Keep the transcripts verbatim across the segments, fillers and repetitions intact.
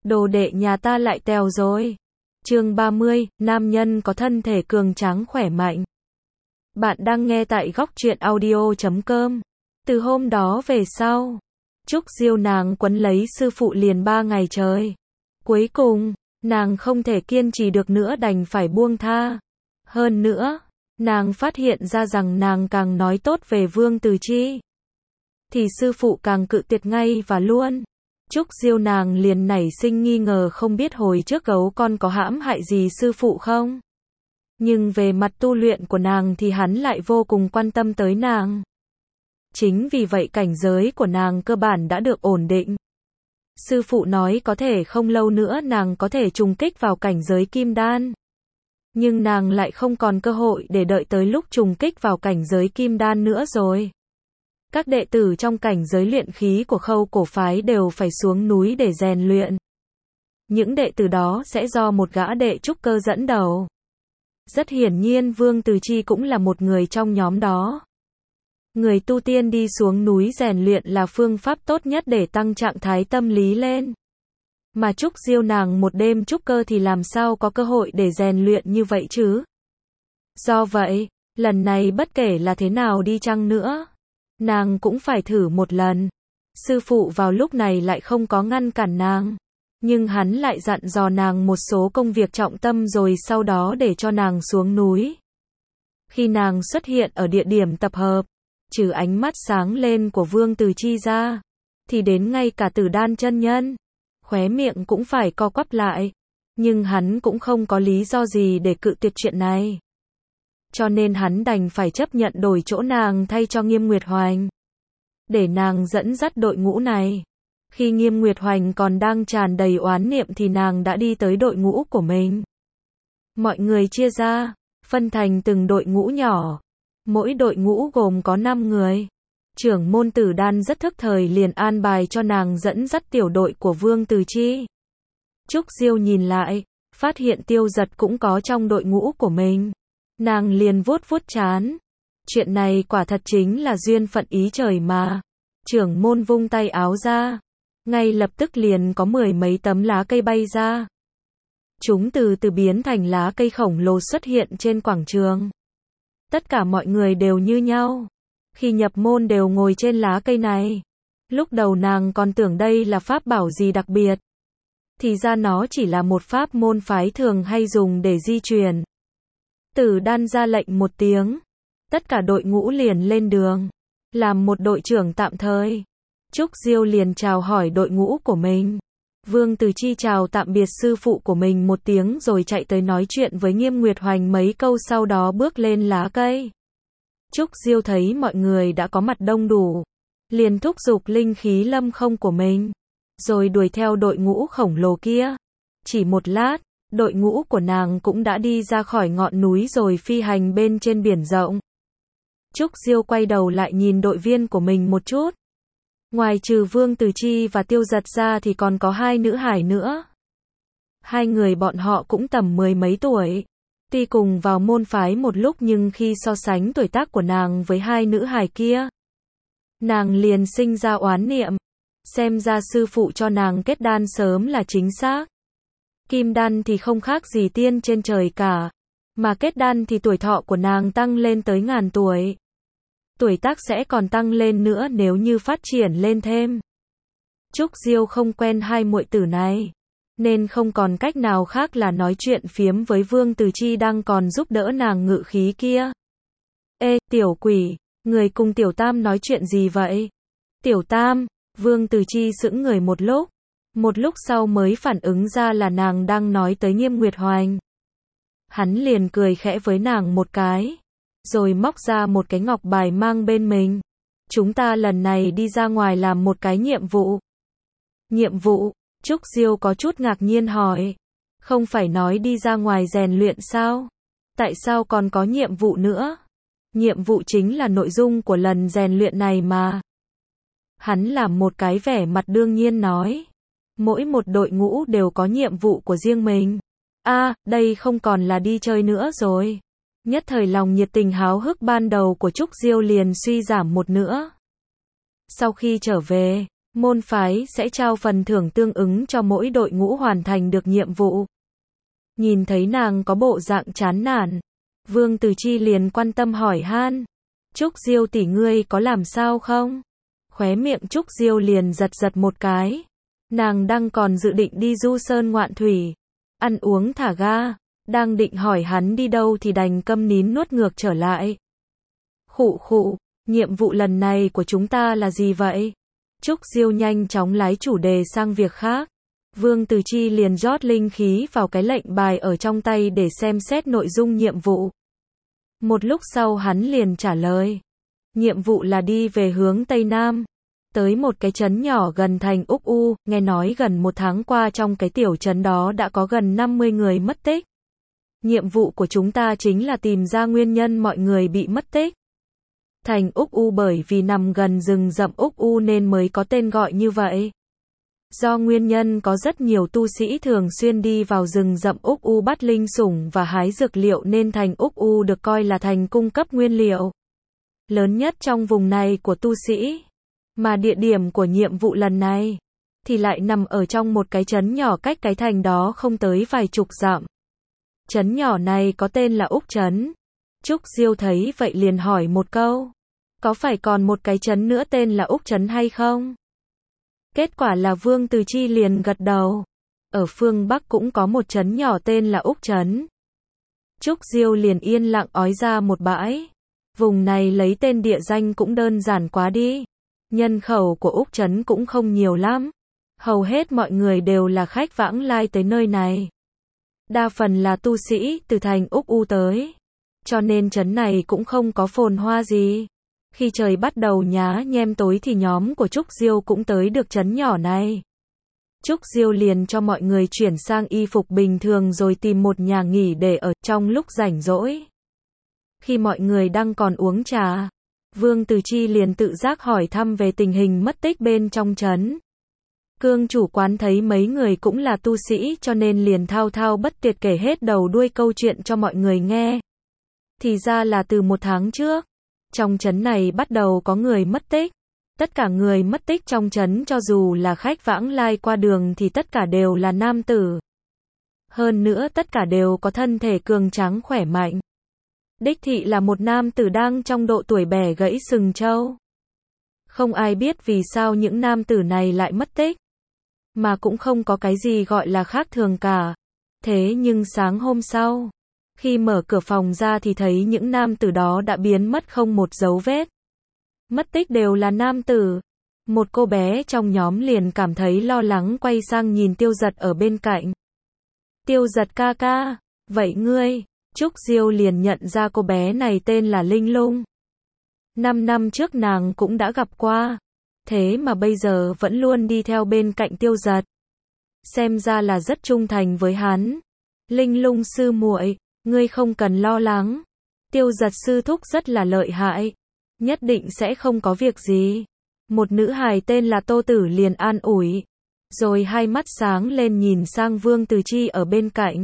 Đồ đệ nhà ta lại tèo rồi. Chương ba mươi, nam nhân có thân thể cường tráng khỏe mạnh. Bạn đang nghe tại góc truyện audio chấm com. Từ hôm đó về sau, Trúc Diêu nàng quấn lấy sư phụ liền ba ngày trời. Cuối cùng, nàng không thể kiên trì được nữa đành phải buông tha. Hơn nữa, nàng phát hiện ra rằng nàng càng nói tốt về Vương Từ Chi, thì sư phụ càng cự tuyệt ngay và luôn. Trúc Diêu nàng liền nảy sinh nghi ngờ không biết hồi trước gấu con có hãm hại gì sư phụ không. Nhưng về mặt tu luyện của nàng thì hắn lại vô cùng quan tâm tới nàng. Chính vì vậy cảnh giới của nàng cơ bản đã được ổn định. Sư phụ nói có thể không lâu nữa nàng có thể trùng kích vào cảnh giới kim đan. Nhưng nàng lại không còn cơ hội để đợi tới lúc trùng kích vào cảnh giới kim đan nữa rồi. Các đệ tử trong cảnh giới luyện khí của Khâu Cổ phái đều phải xuống núi để rèn luyện. Những đệ tử đó sẽ do một gã đệ trúc cơ dẫn đầu. Rất hiển nhiên Vương Từ Chi cũng là một người trong nhóm đó. Người tu tiên đi xuống núi rèn luyện là phương pháp tốt nhất để tăng trạng thái tâm lý lên. Mà Trúc Diêu nàng một đêm trúc cơ thì làm sao có cơ hội để rèn luyện như vậy chứ? Do vậy, lần này bất kể là thế nào đi chăng nữa, nàng cũng phải thử một lần. Sư phụ vào lúc này lại không có ngăn cản nàng, nhưng hắn lại dặn dò nàng một số công việc trọng tâm rồi sau đó để cho nàng xuống núi. Khi nàng xuất hiện ở địa điểm tập hợp, trừ ánh mắt sáng lên của Vương Từ Chi ra, thì đến ngay cả Tử Đan chân nhân, khóe miệng cũng phải co quắp lại. Nhưng hắn cũng không có lý do gì để cự tuyệt chuyện này. Cho nên hắn đành phải chấp nhận đổi chỗ nàng thay cho Nghiêm Nguyệt Hoành, để nàng dẫn dắt đội ngũ này. Khi Nghiêm Nguyệt Hoành còn đang tràn đầy oán niệm thì nàng đã đi tới đội ngũ của mình. Mọi người chia ra, phân thành từng đội ngũ nhỏ. Mỗi đội ngũ gồm có năm người. Trưởng môn Tử Đan rất thức thời liền an bài cho nàng dẫn dắt tiểu đội của Vương Từ Chi. Trúc Diêu nhìn lại, phát hiện Tiêu Giật cũng có trong đội ngũ của mình. Nàng liền vuốt vuốt trán. Chuyện này quả thật chính là duyên phận ý trời mà. Trưởng môn vung tay áo ra, ngay lập tức liền có mười mấy tấm lá cây bay ra. Chúng từ từ biến thành lá cây khổng lồ xuất hiện trên quảng trường. Tất cả mọi người đều như nhau. Khi nhập môn đều ngồi trên lá cây này. Lúc đầu nàng còn tưởng đây là pháp bảo gì đặc biệt. Thì ra nó chỉ là một pháp môn phái thường hay dùng để di chuyển. Tử Đan ra lệnh một tiếng. Tất cả đội ngũ liền lên đường. Làm một đội trưởng tạm thời. Trúc Diêu liền chào hỏi đội ngũ của mình. Vương Từ Chi chào tạm biệt sư phụ của mình một tiếng rồi chạy tới nói chuyện với Nghiêm Nguyệt Hoành mấy câu sau đó bước lên lá cây. Trúc Diêu thấy mọi người đã có mặt đông đủ, liền thúc giục linh khí lâm không của mình, rồi đuổi theo đội ngũ khổng lồ kia. Chỉ một lát, đội ngũ của nàng cũng đã đi ra khỏi ngọn núi rồi phi hành bên trên biển rộng. Trúc Diêu quay đầu lại nhìn đội viên của mình một chút. Ngoài trừ Vương Từ Chi và Tiêu Giật ra thì còn có hai nữ hải nữa. Hai người bọn họ cũng tầm mười mấy tuổi. Tuy cùng vào môn phái một lúc nhưng khi so sánh tuổi tác của nàng với hai nữ hài kia, nàng liền sinh ra oán niệm. Xem ra sư phụ cho nàng kết đan sớm là chính xác. Kim đan thì không khác gì tiên trên trời cả, mà kết đan thì tuổi thọ của nàng tăng lên tới ngàn tuổi. Tuổi tác sẽ còn tăng lên nữa nếu như phát triển lên thêm. Trúc Diêu không quen hai muội tử này, nên không còn cách nào khác là nói chuyện phiếm với Vương Từ Chi đang còn giúp đỡ nàng ngự khí kia. Ê, tiểu quỷ, người cùng tiểu tam nói chuyện gì vậy? Tiểu tam, Vương Từ Chi sững người một lúc. Một lúc sau mới phản ứng ra là nàng đang nói tới Nghiêm Nguyệt Hoành. Hắn liền cười khẽ với nàng một cái, rồi móc ra một cái ngọc bài mang bên mình. Chúng ta lần này đi ra ngoài làm một cái nhiệm vụ. Nhiệm vụ? Trúc Diêu có chút ngạc nhiên hỏi. Không phải nói đi ra ngoài rèn luyện sao? Tại sao còn có nhiệm vụ nữa? Nhiệm vụ chính là nội dung của lần rèn luyện này mà. Hắn làm một cái vẻ mặt đương nhiên nói. Mỗi một đội ngũ đều có nhiệm vụ của riêng mình. À, đây không còn là đi chơi nữa rồi. Nhất thời lòng nhiệt tình háo hức ban đầu của Trúc Diêu liền suy giảm một nữa. Sau khi trở về, Môn phái sẽ trao phần thưởng tương ứng cho mỗi đội ngũ hoàn thành được nhiệm vụ. Nhìn thấy nàng có bộ dạng chán nản, Vương Từ Chi liền quan tâm hỏi han. Trúc Diêu tỷ ngươi có làm sao không? Khóe miệng Trúc Diêu liền giật giật một cái. Nàng đang còn dự định đi du sơn ngoạn thủy, ăn uống thả ga, đang định hỏi hắn đi đâu thì đành câm nín nuốt ngược trở lại. Khụ khụ, nhiệm vụ lần này của chúng ta là gì vậy? Trúc Diêu nhanh chóng lái chủ đề sang việc khác. Vương Từ Chi liền rót linh khí vào cái lệnh bài ở trong tay để xem xét nội dung nhiệm vụ. Một lúc sau hắn liền trả lời. Nhiệm vụ là đi về hướng Tây Nam, tới một cái trấn nhỏ gần thành Úc U, nghe nói gần một tháng qua trong cái tiểu trấn đó đã có gần năm mươi người mất tích. Nhiệm vụ của chúng ta chính là tìm ra nguyên nhân mọi người bị mất tích. Thành Úc U bởi vì nằm gần rừng rậm Úc U nên mới có tên gọi như vậy. Do nguyên nhân có rất nhiều tu sĩ thường xuyên đi vào rừng rậm Úc U bắt linh sủng và hái dược liệu nên thành Úc U được coi là thành cung cấp nguyên liệu lớn nhất trong vùng này của tu sĩ. Mà địa điểm của nhiệm vụ lần này thì lại nằm ở trong một cái trấn nhỏ cách cái thành đó không tới vài chục dặm. Trấn nhỏ này có tên là Úc Trấn. Trúc Diêu thấy vậy liền hỏi một câu. Có phải còn một cái trấn nữa tên là Úc Trấn hay không? Kết quả là Vương Từ Chi liền gật đầu. Ở phương Bắc cũng có một trấn nhỏ tên là Úc Trấn. Trúc Diêu liền yên lặng ói ra một bãi. Vùng này lấy tên địa danh cũng đơn giản quá đi. Nhân khẩu của Úc Trấn cũng không nhiều lắm. Hầu hết mọi người đều là khách vãng lai tới nơi này. Đa phần là tu sĩ từ thành Úc U tới. Cho nên trấn này cũng không có phồn hoa gì. Khi trời bắt đầu nhá nhem tối thì nhóm của Trúc Diêu cũng tới được trấn nhỏ này. Trúc Diêu liền cho mọi người chuyển sang y phục bình thường rồi tìm một nhà nghỉ để ở trong lúc rảnh rỗi. Khi mọi người đang còn uống trà, Vương Từ Chi liền tự giác hỏi thăm về tình hình mất tích bên trong trấn. Cương chủ quán thấy mấy người cũng là tu sĩ cho nên liền thao thao bất tuyệt kể hết đầu đuôi câu chuyện cho mọi người nghe. Thì ra là từ một tháng trước, trong trấn này bắt đầu có người mất tích. Tất cả người mất tích trong trấn cho dù là khách vãng lai qua đường thì tất cả đều là nam tử. Hơn nữa tất cả đều có thân thể cường tráng khỏe mạnh. Đích thị là một nam tử đang trong độ tuổi bẻ gãy sừng trâu. Không ai biết vì sao những nam tử này lại mất tích. Mà cũng không có cái gì gọi là khác thường cả. Thế nhưng sáng hôm sau, khi mở cửa phòng ra thì thấy những nam tử đó đã biến mất không một dấu vết. Mất tích đều là nam tử. Một cô bé trong nhóm liền cảm thấy lo lắng quay sang nhìn Tiêu Giật ở bên cạnh. Tiêu Giật ca ca, vậy ngươi? Trúc Diêu liền nhận ra cô bé này tên là Linh Lung. Năm năm trước nàng cũng đã gặp qua. Thế mà bây giờ vẫn luôn đi theo bên cạnh Tiêu Giật. Xem ra là rất trung thành với hắn. Linh Lung sư muội, ngươi không cần lo lắng. Tiêu Giật sư thúc rất là lợi hại. Nhất định sẽ không có việc gì. Một nữ hài tên là Tô Tử liền an ủi. Rồi hai mắt sáng lên nhìn sang Vương Từ Chi ở bên cạnh.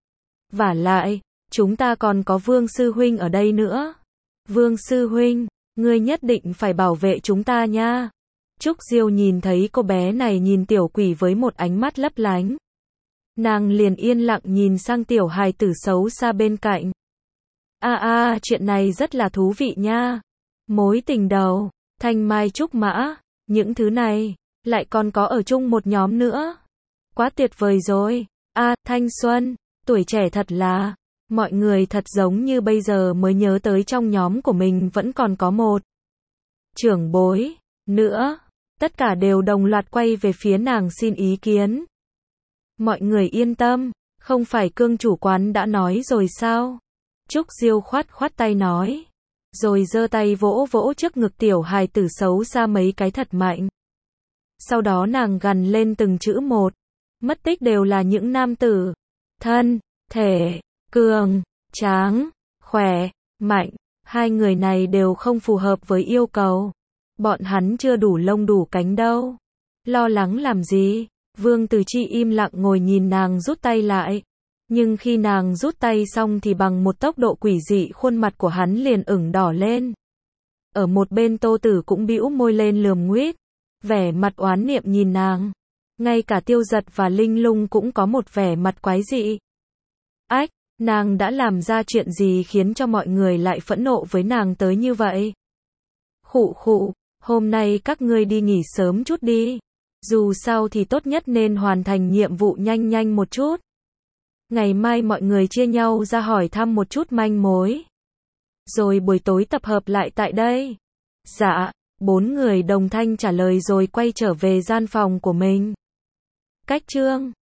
Vả lại, chúng ta còn có Vương sư huynh ở đây nữa. Vương sư huynh, ngươi nhất định phải bảo vệ chúng ta nha. Trúc Diêu nhìn thấy cô bé này nhìn tiểu quỷ với một ánh mắt lấp lánh. Nàng liền yên lặng nhìn sang tiểu hài tử xấu xa bên cạnh. A a, chuyện này rất là thú vị nha. Mối tình đầu, thanh mai trúc mã, những thứ này, lại còn có ở chung một nhóm nữa. Quá tuyệt vời rồi. A, thanh xuân, tuổi trẻ thật là, mọi người thật giống như bây giờ mới nhớ tới trong nhóm của mình vẫn còn có một trưởng bối nữa. Tất cả đều đồng loạt quay về phía nàng xin ý kiến. Mọi người yên tâm, không phải Cương chủ quán đã nói rồi sao? Trúc Diêu khoát khoát tay nói. Rồi giơ tay vỗ vỗ trước ngực tiểu hài tử xấu xa mấy cái thật mạnh. Sau đó nàng gằn lên từng chữ một. Mất tích đều là những nam tử. Thân, thể, cường, tráng, khỏe, mạnh. Hai người này đều không phù hợp với yêu cầu. Bọn hắn chưa đủ lông đủ cánh đâu. Lo lắng làm gì? Vương Từ Chi im lặng ngồi nhìn nàng rút tay lại. Nhưng khi nàng rút tay xong thì bằng một tốc độ quỷ dị khuôn mặt của hắn liền ửng đỏ lên. Ở một bên Tô Tử cũng bĩu môi lên lườm nguýt. Vẻ mặt oán niệm nhìn nàng. Ngay cả Tiêu Giật và Linh Lung cũng có một vẻ mặt quái dị. Ách, nàng đã làm ra chuyện gì khiến cho mọi người lại phẫn nộ với nàng tới như vậy? Khụ khụ, hôm nay các ngươi đi nghỉ sớm chút đi. Dù sao thì tốt nhất nên hoàn thành nhiệm vụ nhanh nhanh một chút. Ngày mai mọi người chia nhau ra hỏi thăm một chút manh mối. Rồi buổi tối tập hợp lại tại đây. Dạ, bốn người đồng thanh trả lời rồi quay trở về gian phòng của mình. Cách chương